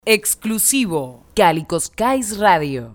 Exclusivo. Calico Skies Radio.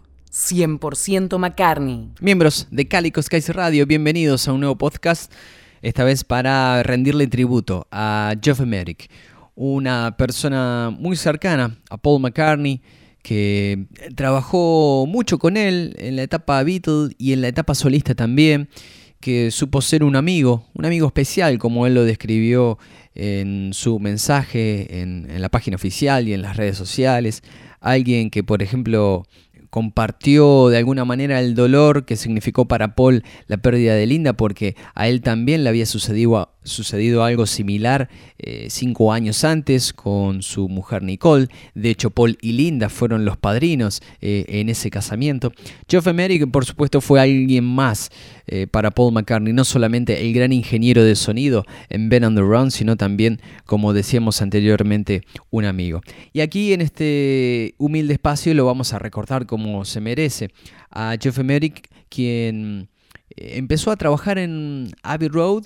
100% McCartney. Miembros de Calico Skies Radio, bienvenidos a un nuevo podcast, esta vez para rendirle tributo a Geoff Emerick, una persona muy cercana a Paul McCartney, que trabajó mucho con él en la etapa Beatle y en la etapa solista también, que supo ser un amigo especial, como él lo describió en su mensaje en la página oficial y en las redes sociales. Alguien que, por ejemplo, compartió de alguna manera el dolor que significó para Paul la pérdida de Linda, porque a él también le había sucedido algo similar 5 años antes con su mujer Nicole. De hecho, Paul y Linda fueron los padrinos en ese casamiento. Geoff Emerick, por supuesto, fue alguien más para Paul McCartney, no solamente el gran ingeniero de sonido en Been on the Run, sino también, como decíamos anteriormente, un amigo. Y aquí en este humilde espacio lo vamos a recordar como se merece a Geoff Emerick, quien empezó a trabajar en Abbey Road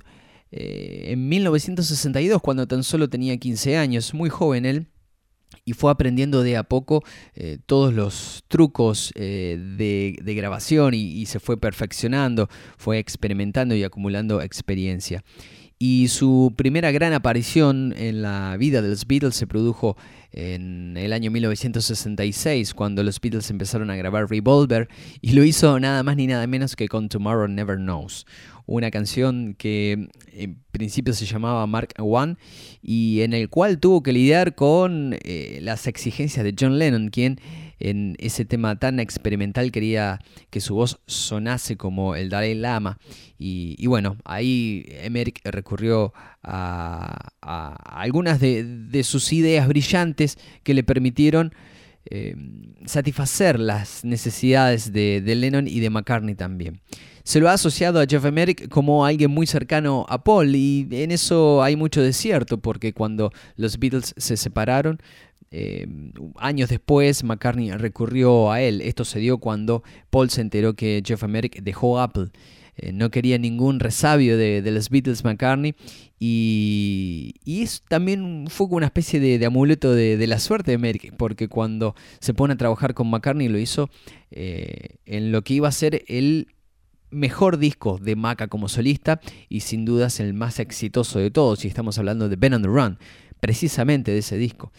en 1962, cuando tan solo tenía 15 años, muy joven él, y fue aprendiendo de a poco todos los trucos de grabación y se fue perfeccionando, fue experimentando y acumulando experiencia. Y su primera gran aparición en la vida de los Beatles se produjo en el año 1966, cuando los Beatles empezaron a grabar Revolver, y lo hizo nada más ni nada menos que con Tomorrow Never Knows, una canción que en principio se llamaba Mark I y en el cual tuvo que lidiar con las exigencias de John Lennon, quien en ese tema tan experimental quería que su voz sonase como el Dalai Lama. Y bueno, ahí Emerick recurrió a algunas de sus ideas brillantes que le permitieron satisfacer las necesidades de Lennon y de McCartney también. Se lo ha asociado a Geoff Emerick como alguien muy cercano a Paul, y en eso hay mucho de cierto, porque cuando los Beatles se separaron, años después McCartney recurrió a él. Esto se dio cuando Paul se enteró que Geoff Emerick dejó Apple. No quería ningún resabio de los Beatles McCartney, y eso también fue una especie de amuleto de la suerte de Emerick, porque cuando se pone a trabajar con McCartney lo hizo en lo que iba a ser el mejor disco de Maca como solista, y sin dudas el más exitoso de todos, y estamos hablando de Been on the Run, precisamente de ese disco.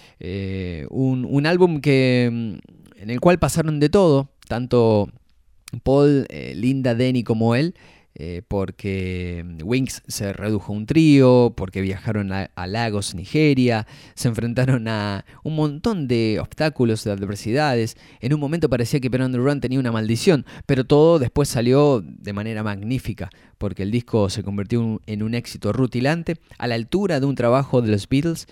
Un álbum en el cual pasaron de todo, tanto Paul, Linda, Denny como él, porque Wings se redujo a un trío, porque viajaron a Lagos, Nigeria, se enfrentaron a un montón de obstáculos, de adversidades. En un momento parecía que Been on the Run tenía una maldición, pero todo después salió de manera magnífica, porque el disco se convirtió en un éxito rutilante, a la altura de un trabajo de los Beatles,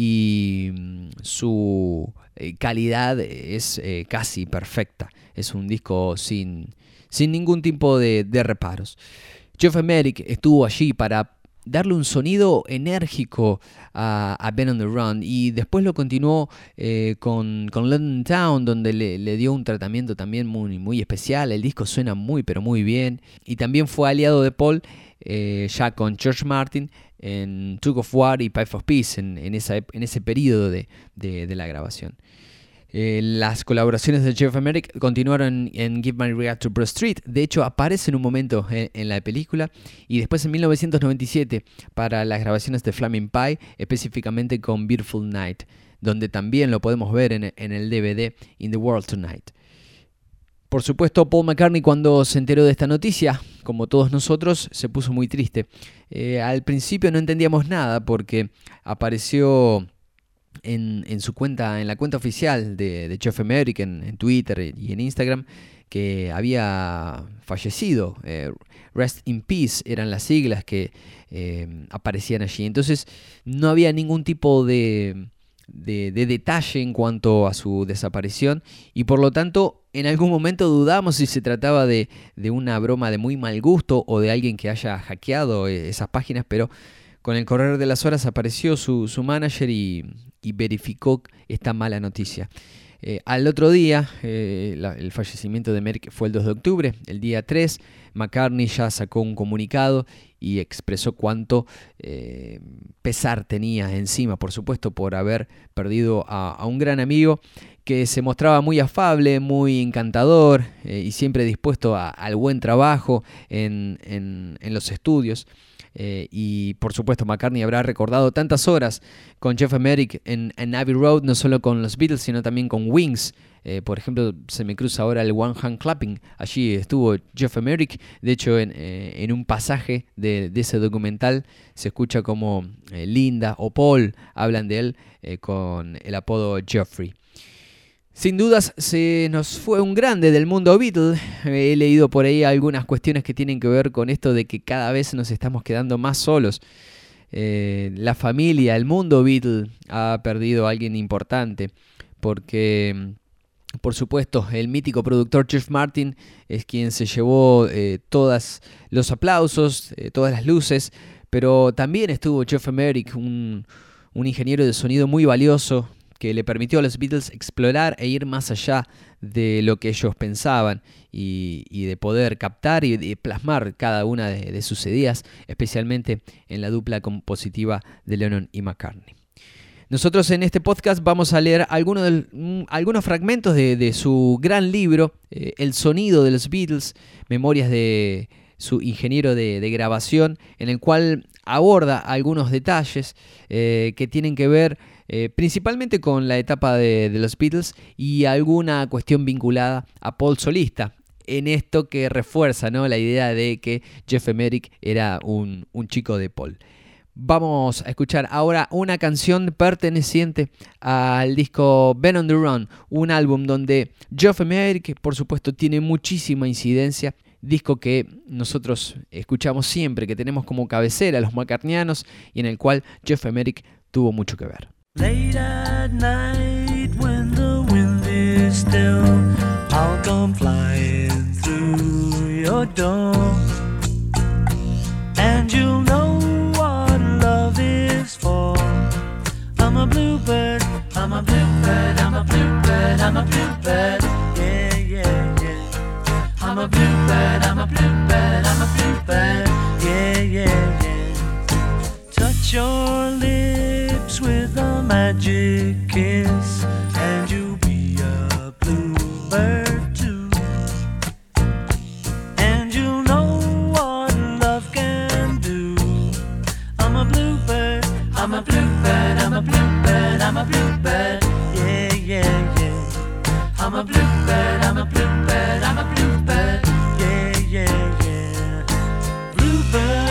y su calidad es casi perfecta. Es un disco sin ningún tipo de reparos. Geoff Emerick estuvo allí para darle un sonido enérgico a Been on the Run, y después lo continuó con London Town, donde le dio un tratamiento también muy, muy especial. El disco suena muy pero muy bien, y también fue aliado de Paul ya con George Martin en Tug of War y Pipe of Peace en ese periodo de la grabación. Las colaboraciones de Geoff Emerick continuaron en Give My Regard to Broad Street. De hecho, aparece en un momento en la película, y después en 1997 para las grabaciones de Flaming Pie, específicamente con Beautiful Night, donde también lo podemos ver en el DVD In the World Tonight. Por supuesto, Paul McCartney, cuando se enteró de esta noticia, como todos nosotros, se puso muy triste. Al principio no entendíamos nada, porque apareció en la cuenta oficial de Geoff Emerick en Twitter y en Instagram, que había fallecido. Rest in Peace eran las siglas que aparecían allí. Entonces no había ningún tipo de detalle en cuanto a su desaparición, y por lo tanto en algún momento dudamos si se trataba de una broma de muy mal gusto o de alguien que haya hackeado esas páginas, pero con el correr de las horas apareció su manager y verificó esta mala noticia. Al otro día, el fallecimiento de Merrick fue el 2 de octubre, el día 3, McCartney ya sacó un comunicado y expresó cuánto pesar tenía encima, por supuesto, por haber perdido a un gran amigo que se mostraba muy afable, muy encantador y siempre dispuesto al buen trabajo en los estudios. Y por supuesto McCartney habrá recordado tantas horas con Jeff Emerick en Abbey Road, no solo con los Beatles, sino también con Wings. Por ejemplo, se me cruza ahora el One Hand Clapping. Allí estuvo Jeff Emerick. De hecho, en un pasaje de ese documental se escucha como Linda o Paul hablan de él con el apodo Geoffrey. Sin dudas se nos fue un grande del mundo Beatle. He leído por ahí algunas cuestiones que tienen que ver con esto de que cada vez nos estamos quedando más solos. La familia, el mundo Beatle ha perdido a alguien importante porque, por supuesto, el mítico productor George Martin es quien se llevó todos los aplausos, todas las luces, pero también estuvo Geoff Emerick, un ingeniero de sonido muy valioso, que le permitió a los Beatles explorar e ir más allá de lo que ellos pensaban y de poder captar y de plasmar cada una de sus ideas, especialmente en la dupla compositiva de Lennon y McCartney. Nosotros en este podcast vamos a leer algunos fragmentos de su gran libro, El sonido de los Beatles, memorias de su ingeniero de grabación, en el cual aborda algunos detalles que tienen que ver principalmente con la etapa de los Beatles y alguna cuestión vinculada a Paul solista. En esto que refuerza, ¿no?, la idea de que Jeff Emerick era un chico de Paul. Vamos a escuchar ahora una canción perteneciente al disco Ben on the Run, un álbum donde Jeff Emerick, por supuesto, tiene muchísima incidencia. Disco que nosotros escuchamos siempre, que tenemos como cabecera los McCartnianos y en el cual Jeff Emerick tuvo mucho que ver. Late at night when the wind is still, I'll come flying through your door, and you'll know what love is for. I'm a bluebird, I'm a bluebird, I'm a bluebird, I'm a bluebird, yeah, yeah, yeah. I'm a bluebird, I'm a bluebird, I'm a bluebird, yeah, yeah, yeah. Touch your lips with a magic kiss, and you'll be a bluebird too. And you'll know what love can do. I'm a bluebird, I'm a bluebird, I'm a bluebird, I'm a bluebird, yeah, yeah, yeah. I'm a bluebird, I'm a bluebird, I'm a bluebird, yeah, yeah, yeah. Bluebird.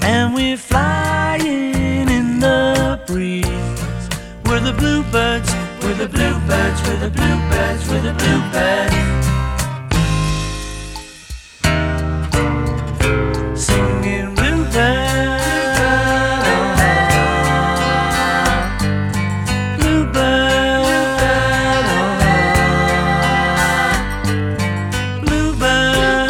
and we're flying in the breeze. We're the bluebirds, we're the bluebirds, we're the bluebirds, we're the bluebirds. Singing bluebird, bluebird, bluebird.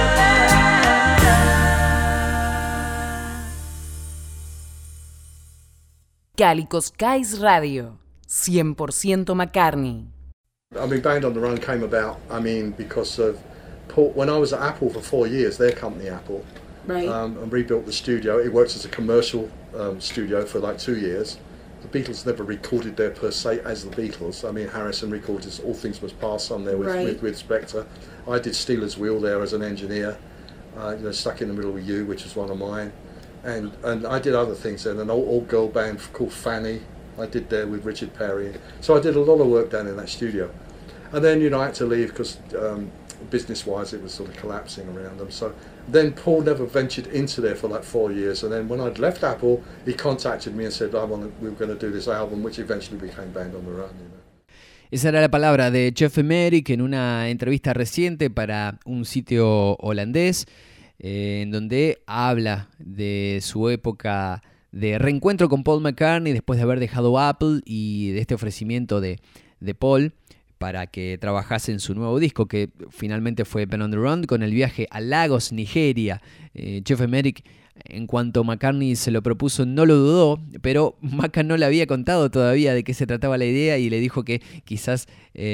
Calico Skies Radio, 100% McCartney. I mean, Band on the Run came about, because of Paul. When I was at Apple for 4 years, their company Apple, Right. and rebuilt the studio. It worked as a commercial studio for like 2 years. The Beatles never recorded there per se as the Beatles. I mean, Harrison recorded All Things Must Pass on there Right. with Spector. I did Steelers Wheel there as an engineer, Stuck in the Middle with You, which was one of mine. And I did other things then, an old girl band called Fanny, I did there with Richard Perry. So I did a lot of work down in that studio. And then, I had to leave because business-wise it was sort of collapsing around them. So then Paul never ventured into there for like 4 years. And then when I'd left Apple, he contacted me and said, we were going to do this album, which eventually became Band on the Run. Esa era la palabra de Geoff Emerick en una entrevista reciente para un sitio holandés, en donde habla de su época de reencuentro con Paul McCartney después de haber dejado Apple y de este ofrecimiento de Paul para que trabajase en su nuevo disco, que finalmente fue Band on the Run, con el viaje a Lagos, Nigeria. Geoff Emerick, en cuanto McCartney se lo propuso, no lo dudó, pero Macca no le había contado todavía de qué se trataba la idea y le dijo que quizás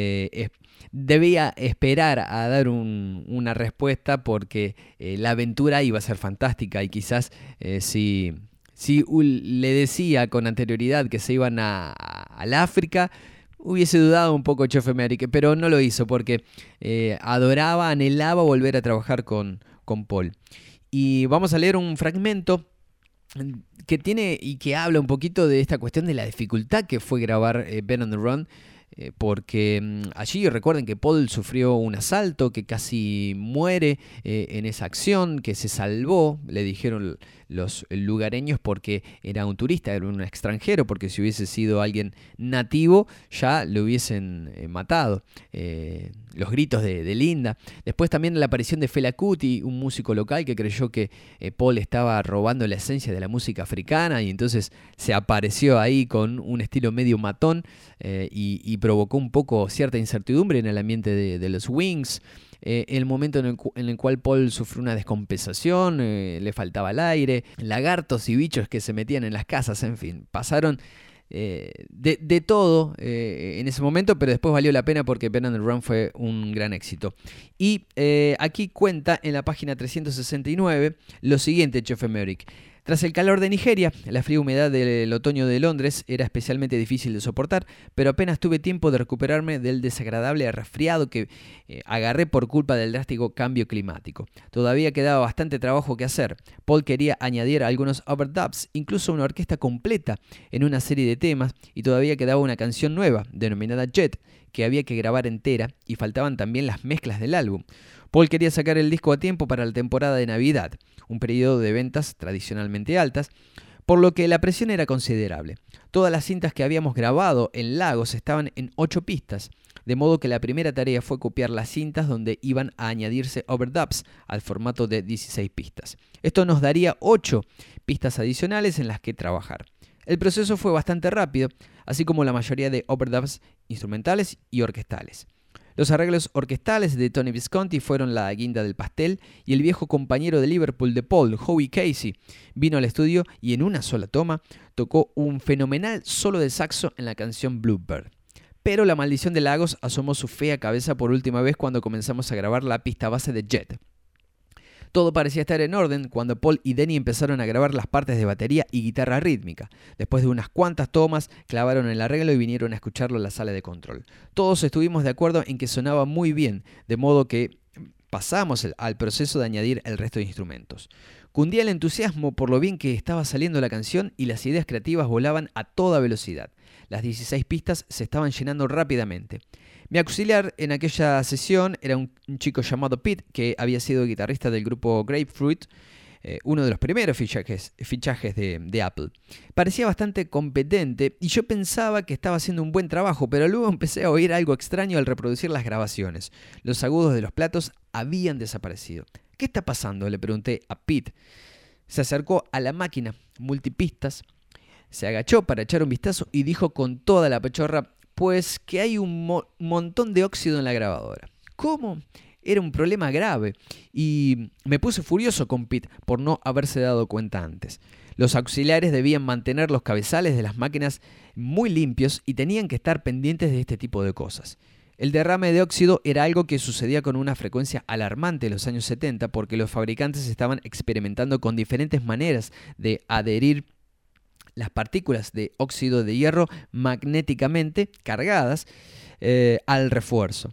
debía esperar a dar una respuesta porque la aventura iba a ser fantástica y quizás si le decía con anterioridad que se iban al África, hubiese dudado un poco Geoff Emerick, pero no lo hizo porque adoraba, anhelaba volver a trabajar con Paul. Y vamos a leer un fragmento que tiene y que habla un poquito de esta cuestión de la dificultad que fue grabar Band on the Run, porque allí recuerden que Paul sufrió un asalto, que casi muere en esa acción, que se salvó, le dijeron los lugareños, porque era un turista, era un extranjero, porque si hubiese sido alguien nativo ya lo hubiesen matado. Los gritos de Linda. Después también la aparición de Fela Kuti, un músico local que creyó que Paul estaba robando la esencia de la música africana y entonces se apareció ahí con un estilo medio matón y provocó un poco cierta incertidumbre en el ambiente de los Wings. El momento en el cual Paul sufrió una descompensación, le faltaba el aire, lagartos y bichos que se metían en las casas, en fin, pasaron de todo en ese momento, pero después valió la pena porque Band on the Run fue un gran éxito. Y aquí cuenta en la página 369 lo siguiente Geoff Emerick. Tras el calor de Nigeria, la fría humedad del otoño de Londres era especialmente difícil de soportar, pero apenas tuve tiempo de recuperarme del desagradable resfriado que agarré por culpa del drástico cambio climático. Todavía quedaba bastante trabajo que hacer. Paul quería añadir algunos overdubs, incluso una orquesta completa en una serie de temas, y todavía quedaba una canción nueva, denominada Jet, que había que grabar entera, y faltaban también las mezclas del álbum. Paul quería sacar el disco a tiempo para la temporada de Navidad, un periodo de ventas tradicionalmente altas, por lo que la presión era considerable. Todas las cintas que habíamos grabado en Lagos estaban en 8 pistas, de modo que la primera tarea fue copiar las cintas donde iban a añadirse overdubs al formato de 16 pistas. Esto nos daría 8 pistas adicionales en las que trabajar. El proceso fue bastante rápido, así como la mayoría de overdubs instrumentales y orquestales. Los arreglos orquestales de Tony Visconti fueron la guinda del pastel y el viejo compañero de Liverpool de Paul, Howie Casey, vino al estudio y en una sola toma tocó un fenomenal solo de saxo en la canción Bluebird. Pero la maldición de Lagos asomó su fea cabeza por última vez cuando comenzamos a grabar la pista base de Jet. Todo parecía estar en orden cuando Paul y Denny empezaron a grabar las partes de batería y guitarra rítmica. Después de unas cuantas tomas, clavaron el arreglo y vinieron a escucharlo en la sala de control. Todos estuvimos de acuerdo en que sonaba muy bien, de modo que pasamos al proceso de añadir el resto de instrumentos. Cundía el entusiasmo por lo bien que estaba saliendo la canción y las ideas creativas volaban a toda velocidad. Las 16 pistas se estaban llenando rápidamente. Mi auxiliar en aquella sesión era un chico llamado Pete, que había sido guitarrista del grupo Grapefruit, uno de los primeros fichajes de Apple. Parecía bastante competente y yo pensaba que estaba haciendo un buen trabajo, pero luego empecé a oír algo extraño al reproducir las grabaciones. Los agudos de los platos habían desaparecido. ¿Qué está pasando?, le pregunté a Pete. Se acercó a la máquina multipistas, se agachó para echar un vistazo y dijo con toda la pechorra: pues que hay un montón de óxido en la grabadora. ¿Cómo? Era un problema grave y me puse furioso con Pete por no haberse dado cuenta antes. Los auxiliares debían mantener los cabezales de las máquinas muy limpios y tenían que estar pendientes de este tipo de cosas. El derrame de óxido era algo que sucedía con una frecuencia alarmante en los años 70 porque los fabricantes estaban experimentando con diferentes maneras de adherir las partículas de óxido de hierro magnéticamente cargadas al refuerzo.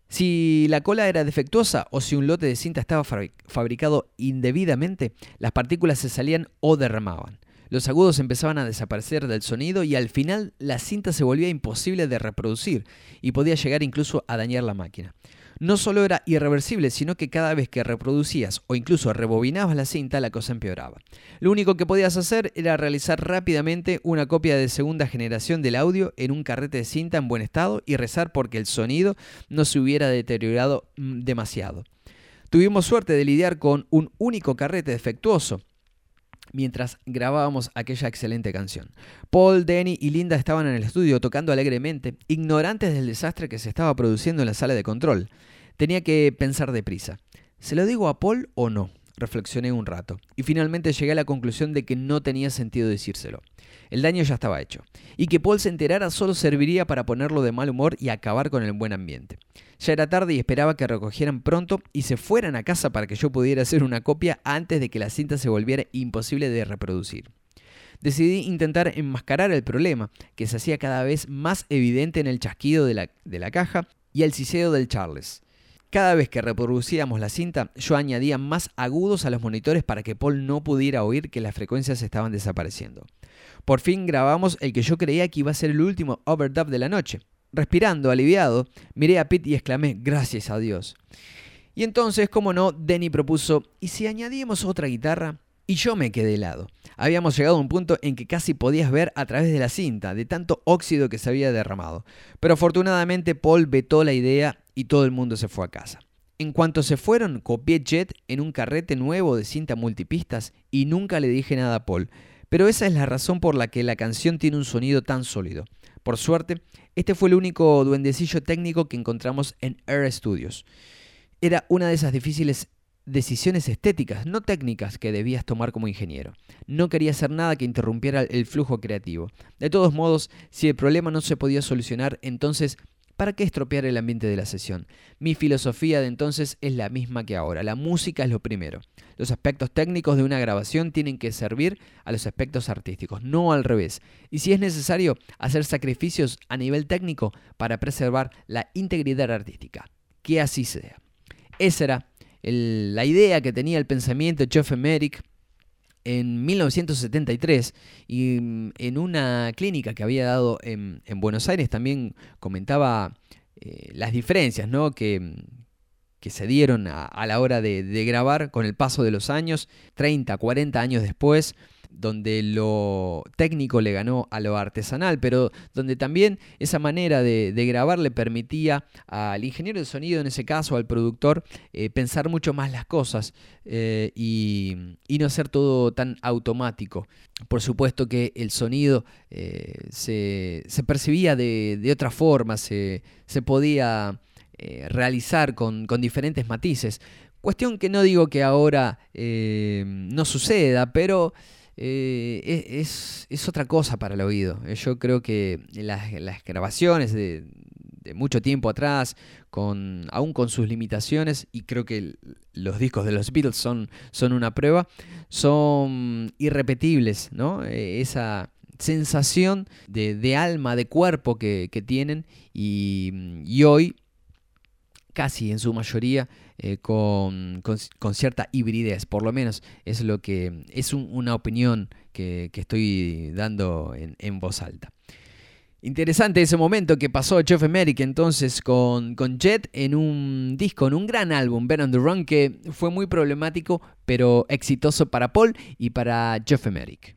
Si la cola era defectuosa o si un lote de cinta estaba fabricado indebidamente, las partículas se salían o derramaban. Los agudos empezaban a desaparecer del sonido y al final la cinta se volvía imposible de reproducir y podía llegar incluso a dañar la máquina. No solo era irreversible, sino que cada vez que reproducías o incluso rebobinabas la cinta, la cosa empeoraba. Lo único que podías hacer era realizar rápidamente una copia de segunda generación del audio en un carrete de cinta en buen estado y rezar porque el sonido no se hubiera deteriorado demasiado. Tuvimos suerte de lidiar con un único carrete defectuoso mientras grabábamos aquella excelente canción. Paul, Danny y Linda estaban en el estudio tocando alegremente, ignorantes del desastre que se estaba produciendo en la sala de control. Tenía que pensar deprisa. ¿Se lo digo a Paul o no? Reflexioné un rato y finalmente llegué a la conclusión de que no tenía sentido decírselo. El daño ya estaba hecho y que Paul se enterara solo serviría para ponerlo de mal humor y acabar con el buen ambiente. Ya era tarde y esperaba que recogieran pronto y se fueran a casa para que yo pudiera hacer una copia antes de que la cinta se volviera imposible de reproducir. Decidí intentar enmascarar el problema, que se hacía cada vez más evidente en el chasquido de la caja y el siseo del Charles. Cada vez que reproducíamos la cinta, yo añadía más agudos a los monitores para que Paul no pudiera oír que las frecuencias estaban desapareciendo. Por fin grabamos el que yo creía que iba a ser el último overdub de la noche. Respirando, aliviado, miré a Pete y exclamé: ¡gracias a Dios! Y entonces, como no, Danny propuso: ¿y si añadíamos otra guitarra? Y yo me quedé helado. Habíamos llegado a un punto en que casi podías ver a través de la cinta, de tanto óxido que se había derramado. Pero afortunadamente Paul vetó la idea y todo el mundo se fue a casa. En cuanto se fueron, copié Jet en un carrete nuevo de cinta multipistas y nunca le dije nada a Paul. Pero esa es la razón por la que la canción tiene un sonido tan sólido. Por suerte, este fue el único duendecillo técnico que encontramos en Air Studios. Era una de esas difíciles decisiones estéticas, no técnicas, que debías tomar como ingeniero. No quería hacer nada que interrumpiera el flujo creativo. De todos modos, si el problema no se podía solucionar, entonces, ¿para qué estropear el ambiente de la sesión? Mi filosofía de entonces es la misma que ahora. La música es lo primero. Los aspectos técnicos de una grabación tienen que servir a los aspectos artísticos, no al revés. Y si es necesario, hacer sacrificios a nivel técnico para preservar la integridad artística. Que así sea. Esa era la idea que tenía el pensamiento de Geoff Emerick en 1973 y en una clínica que había dado en Buenos Aires también comentaba las diferencias, ¿no?, que se dieron a la hora de grabar con el paso de los años, 30, 40 años después, donde lo técnico le ganó a lo artesanal, pero donde también esa manera de grabar le permitía al ingeniero de sonido, en ese caso al productor, pensar mucho más las cosas y no hacer todo tan automático. Por supuesto que el sonido se percibía de otra forma, se podía realizar con diferentes matices. Cuestión que no digo que ahora no suceda, pero es otra cosa para el oído. Yo creo que las grabaciones de mucho tiempo atrás, aún con sus limitaciones, y creo que los discos de los Beatles son una prueba, son irrepetibles, ¿no? Esa sensación de alma, de cuerpo que tienen, y hoy casi en su mayoría con cierta hibridez. Por lo menos es lo que es una opinión que estoy dando en voz alta. Interesante ese momento que pasó Geoff Emerick entonces con Jet en un disco, en un gran álbum, Ben on the Run, que fue muy problemático, pero exitoso para Paul y para Geoff Emerick.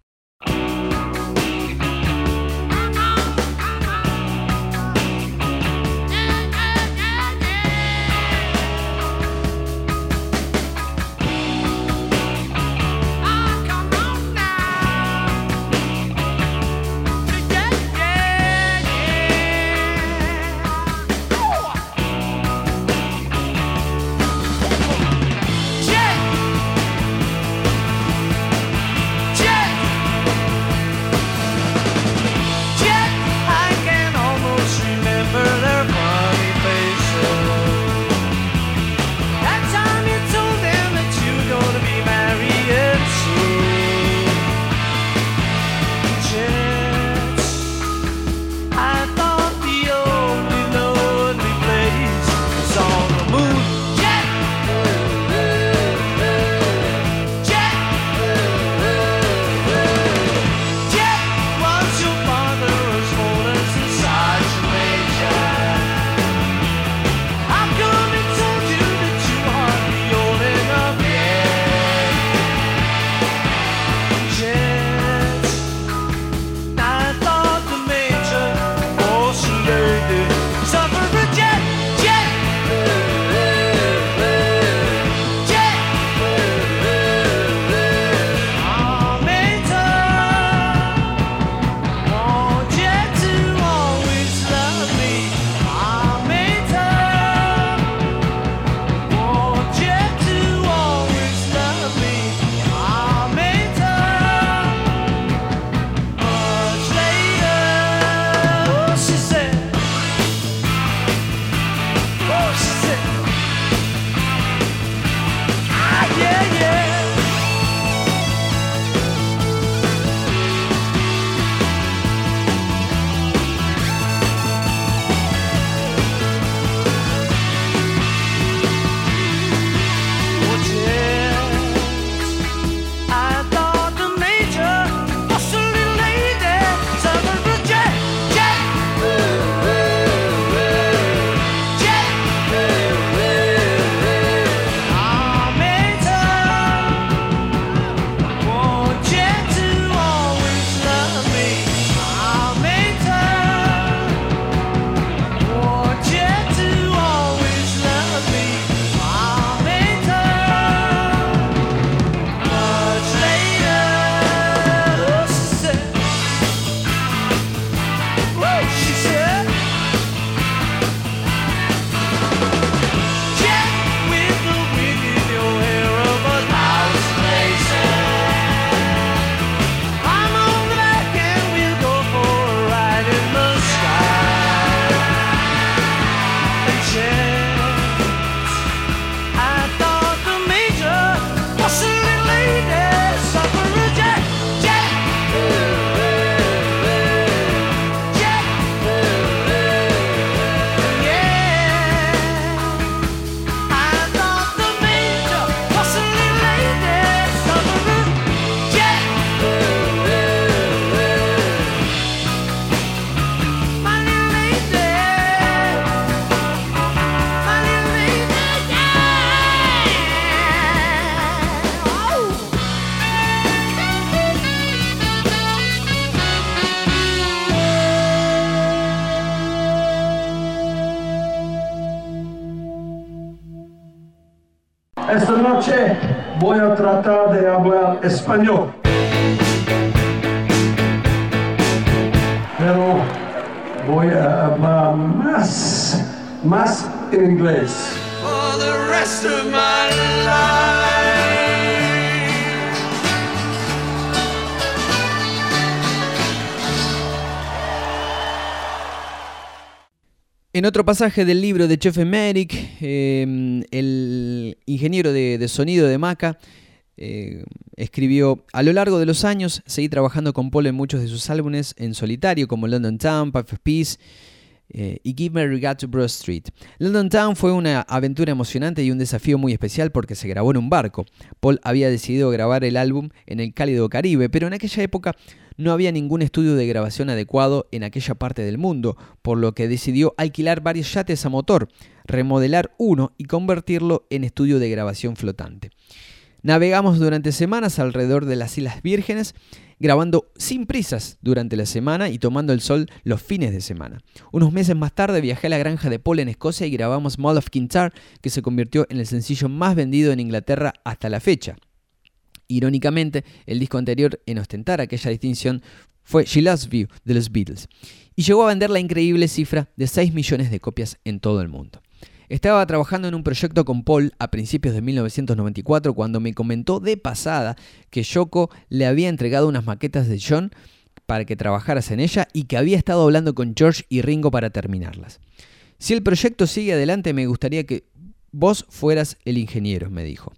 Esta noche voy a tratar de hablar español, pero voy a hablar más en inglés. For the rest of my life. En otro pasaje del libro de Geoff Emerick, el ingeniero de sonido de Macca escribió: a lo largo de los años seguí trabajando con Paul en muchos de sus álbumes en solitario, como London Town, Pipe of Peace, y Give My Regard to Broad Street. London Town fue una aventura emocionante y un desafío muy especial porque se grabó en un barco. Paul había decidido grabar el álbum en el cálido Caribe, pero en aquella época no había ningún estudio de grabación adecuado en aquella parte del mundo, por lo que decidió alquilar varios yates a motor, remodelar uno y convertirlo en estudio de grabación flotante. Navegamos durante semanas alrededor de las Islas Vírgenes, grabando sin prisas durante la semana y tomando el sol los fines de semana. Unos meses más tarde viajé a la granja de Paul en Escocia y grabamos Mull of Kintyre, que se convirtió en el sencillo más vendido en Inglaterra hasta la fecha. Irónicamente, el disco anterior en ostentar aquella distinción fue She Loves You de los Beatles, y llegó a vender la increíble cifra de 6 millones de copias en todo el mundo. Estaba trabajando en un proyecto con Paul a principios de 1994 cuando me comentó de pasada que Yoko le había entregado unas maquetas de John para que trabajaras en ella y que había estado hablando con George y Ringo para terminarlas. Si el proyecto sigue adelante, me gustaría que vos fueras el ingeniero, me dijo.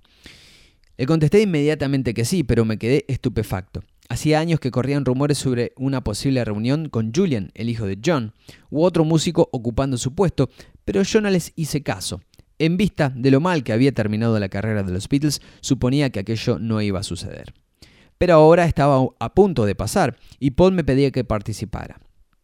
Le contesté inmediatamente que sí, pero me quedé estupefacto. Hacía años que corrían rumores sobre una posible reunión con Julian, el hijo de John, u otro músico ocupando su puesto, pero yo no les hice caso. En vista de lo mal que había terminado la carrera de los Beatles, suponía que aquello no iba a suceder. Pero ahora estaba a punto de pasar, y Paul me pedía que participara.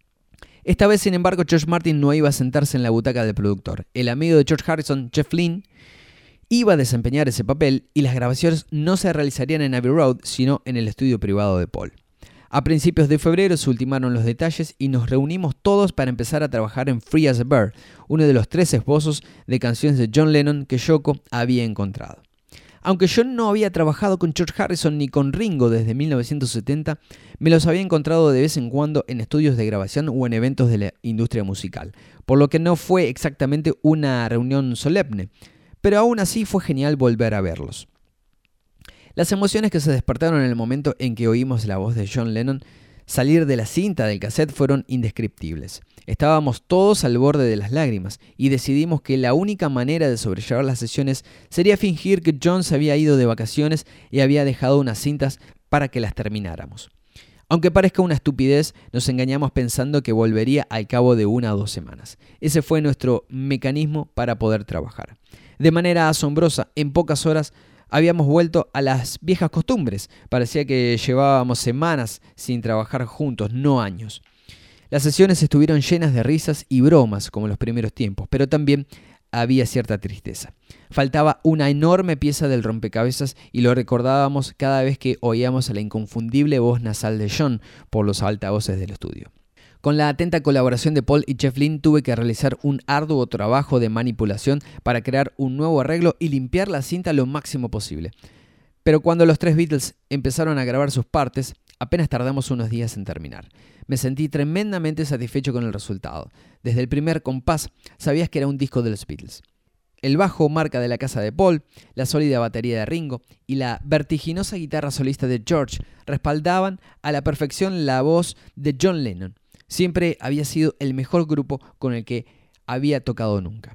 Esta vez, sin embargo, George Martin no iba a sentarse en la butaca del productor. El amigo de George Harrison, Jeff Lynne, iba a desempeñar ese papel y las grabaciones no se realizarían en Abbey Road, sino en el estudio privado de Paul. A principios de febrero se ultimaron los detalles y nos reunimos todos para empezar a trabajar en Free as a Bird, uno de los 3 esbozos de canciones de John Lennon que Yoko había encontrado. Aunque yo no había trabajado con George Harrison ni con Ringo desde 1970, me los había encontrado de vez en cuando en estudios de grabación o en eventos de la industria musical, por lo que no fue exactamente una reunión solemne, pero aún así fue genial volver a verlos. Las emociones que se despertaron en el momento en que oímos la voz de John Lennon salir de la cinta del cassette fueron indescriptibles. Estábamos todos al borde de las lágrimas y decidimos que la única manera de sobrellevar las sesiones sería fingir que John se había ido de vacaciones y había dejado unas cintas para que las termináramos. Aunque parezca una estupidez, nos engañamos pensando que volvería al cabo de 1 o 2 semanas. Ese fue nuestro mecanismo para poder trabajar. De manera asombrosa, en pocas horas habíamos vuelto a las viejas costumbres. Parecía que llevábamos semanas sin trabajar juntos, no años. Las sesiones estuvieron llenas de risas y bromas como en los primeros tiempos, pero también había cierta tristeza. Faltaba una enorme pieza del rompecabezas y lo recordábamos cada vez que oíamos la inconfundible voz nasal de John por los altavoces del estudio. Con la atenta colaboración de Paul y Jeff Lynne tuve que realizar un arduo trabajo de manipulación para crear un nuevo arreglo y limpiar la cinta lo máximo posible. Pero cuando los 3 Beatles empezaron a grabar sus partes, apenas tardamos unos días en terminar. Me sentí tremendamente satisfecho con el resultado. Desde el primer compás sabías que era un disco de los Beatles. El bajo marca de la casa de Paul, la sólida batería de Ringo y la vertiginosa guitarra solista de George respaldaban a la perfección la voz de John Lennon. Siempre había sido el mejor grupo con el que había tocado nunca.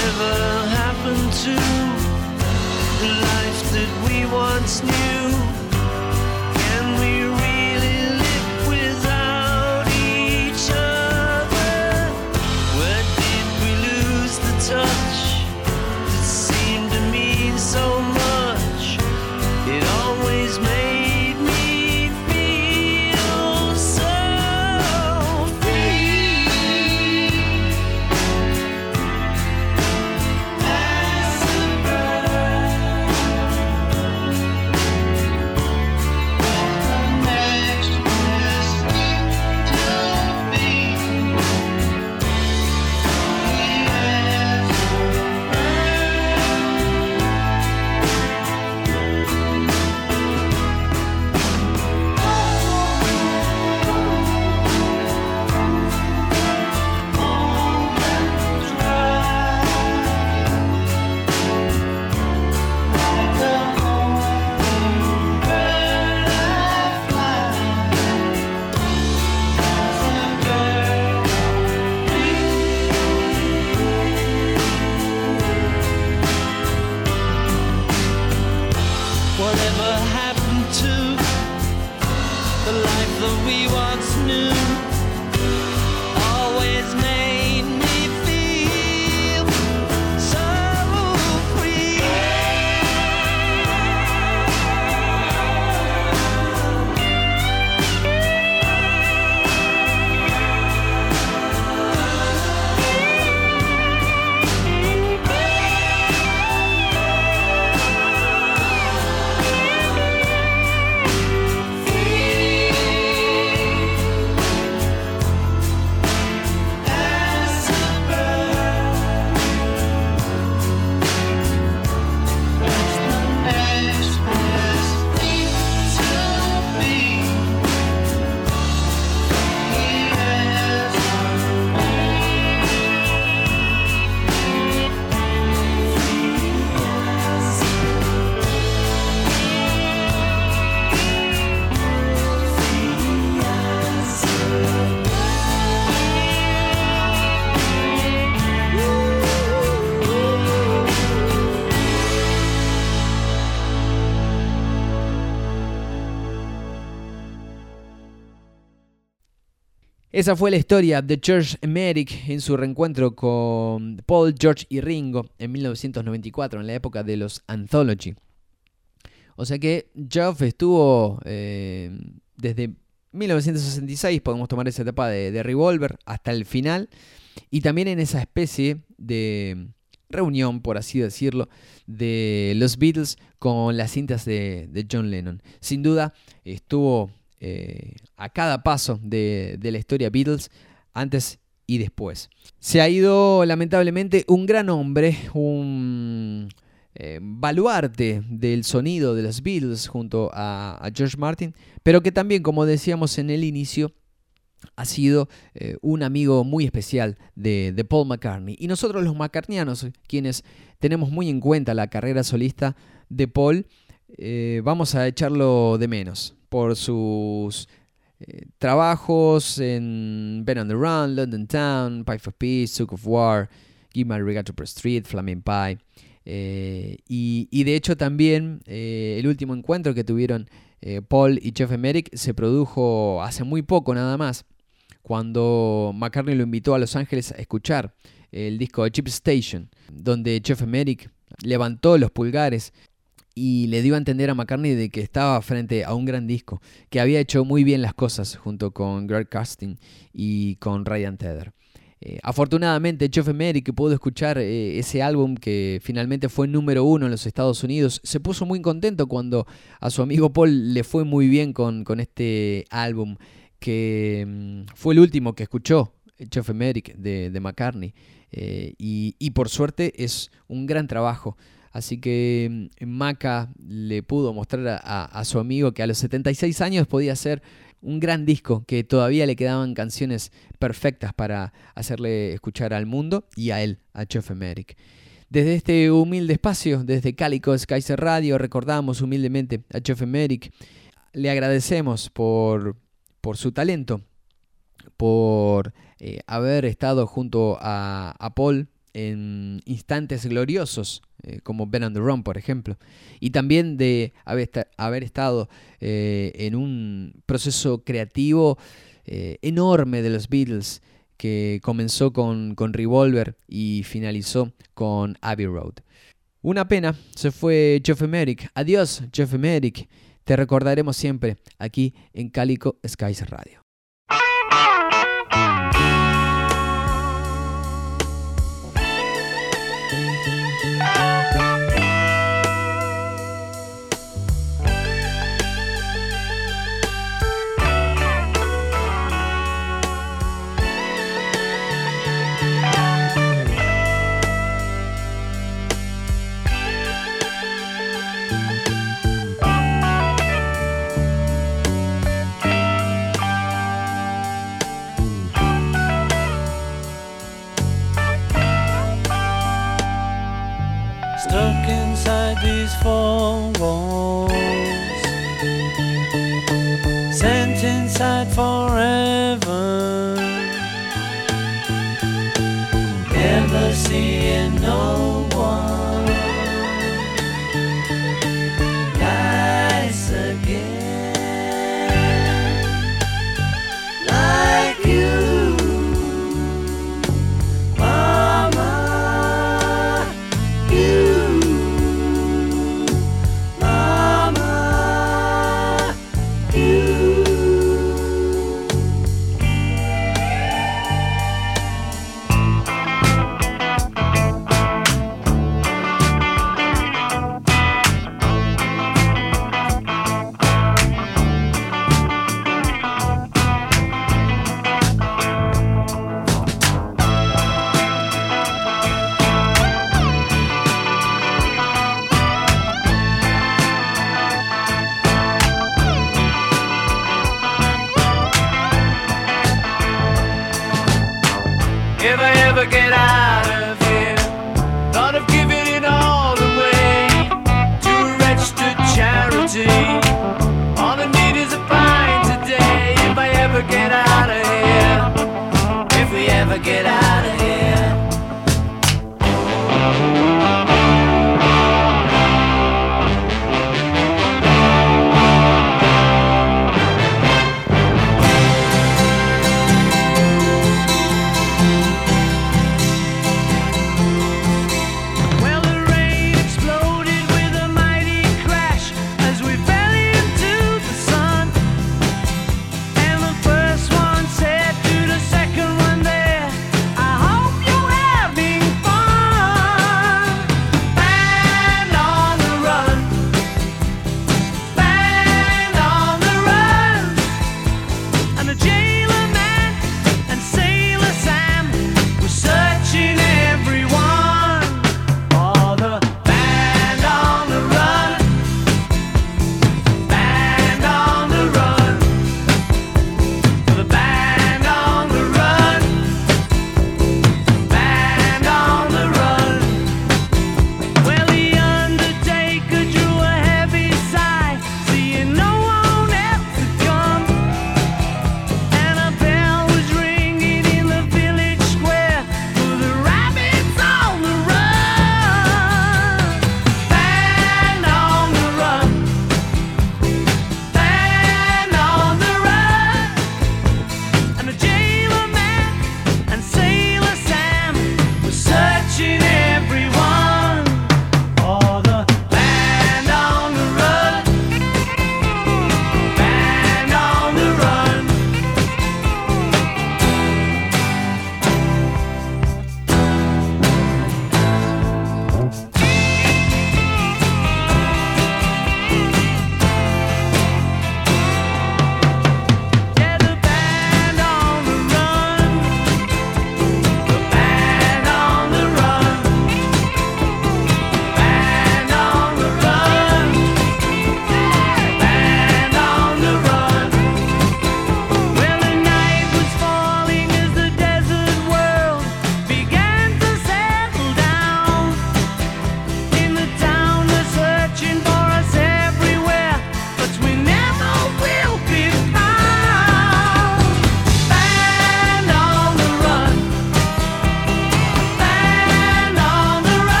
Whatever happened to the life that we once knew? Esa fue la historia de George Emerick en su reencuentro con Paul, George y Ringo en 1994, en la época de los Anthology. O sea que Geoff estuvo desde 1966, podemos tomar esa etapa de Revolver, hasta el final, y también en esa especie de reunión, por así decirlo, de los Beatles con las cintas de John Lennon. Sin duda estuvo a cada paso de la historia Beatles, antes y después. Se ha ido lamentablemente un gran hombre, un baluarte del sonido de los Beatles junto a George Martin, pero que también, como decíamos en el inicio, ha sido un amigo muy especial de Paul McCartney. Y nosotros los McCartnianos, quienes tenemos muy en cuenta la carrera solista de Paul, vamos a echarlo de menos por sus trabajos en Ben on the Run, London Town, Pipe of Peace, Song of War, Give My Regard to Press Street, Flaming Pie. Y de hecho también el último encuentro que tuvieron Paul y Geoff Emerick se produjo hace muy poco nada más, cuando McCartney lo invitó a Los Ángeles a escuchar el disco de Chip Station, donde Geoff Emerick levantó los pulgares y le dio a entender a McCartney de que estaba frente a un gran disco, que había hecho muy bien las cosas junto con Greg Kurstin y con Ryan Tedder. Afortunadamente Geoff Emerick pudo escuchar ese álbum que finalmente fue número 1 en los Estados Unidos. Se puso muy contento cuando a su amigo Paul le fue muy bien con este álbum, que fue el último que escuchó Geoff Emerick de McCartney, y por suerte es un gran trabajo. Así que Maca le pudo mostrar a su amigo que a los 76 años podía hacer un gran disco, que todavía le quedaban canciones perfectas para hacerle escuchar al mundo y a él, a Geoff Emerick. Desde este humilde espacio, desde Calico Skies Radio, recordamos humildemente a Geoff Emerick. Le agradecemos por su talento, por haber estado junto a Paul en instantes gloriosos, como Ben on the Run, por ejemplo, y también de haber estado en un proceso creativo enorme de los Beatles, que comenzó con Revolver y finalizó con Abbey Road. Una pena, se fue Geoff Emerick. Adiós, Geoff Emerick. Te recordaremos siempre aquí en Calico Skies Radio. Stuck inside these four walls, sent inside forever, never seeing no one nice again like you. If I ever get out of here, thought of giving it all away to a registered charity. All I need is a pint today. If I ever get out of here, if we ever get out of here.